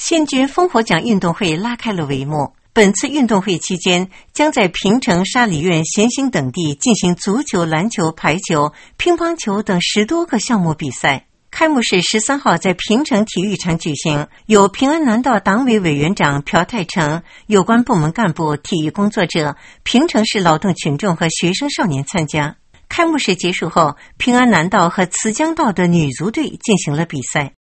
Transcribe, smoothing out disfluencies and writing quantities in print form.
县军烽火奖运动会拉开了帷幕。本次运动会期间，将在平城、沙里院、咸兴等地进行足球、篮球、排球、乒乓球等10多个项目比赛。开幕式13号在平城体育场举行，由平安南道党委委员长朴泰成、有关部门干部、体育工作者、平城市劳动群众和学生少年参加。开幕式结束后，平安南道和慈江道的女足队进行了比赛。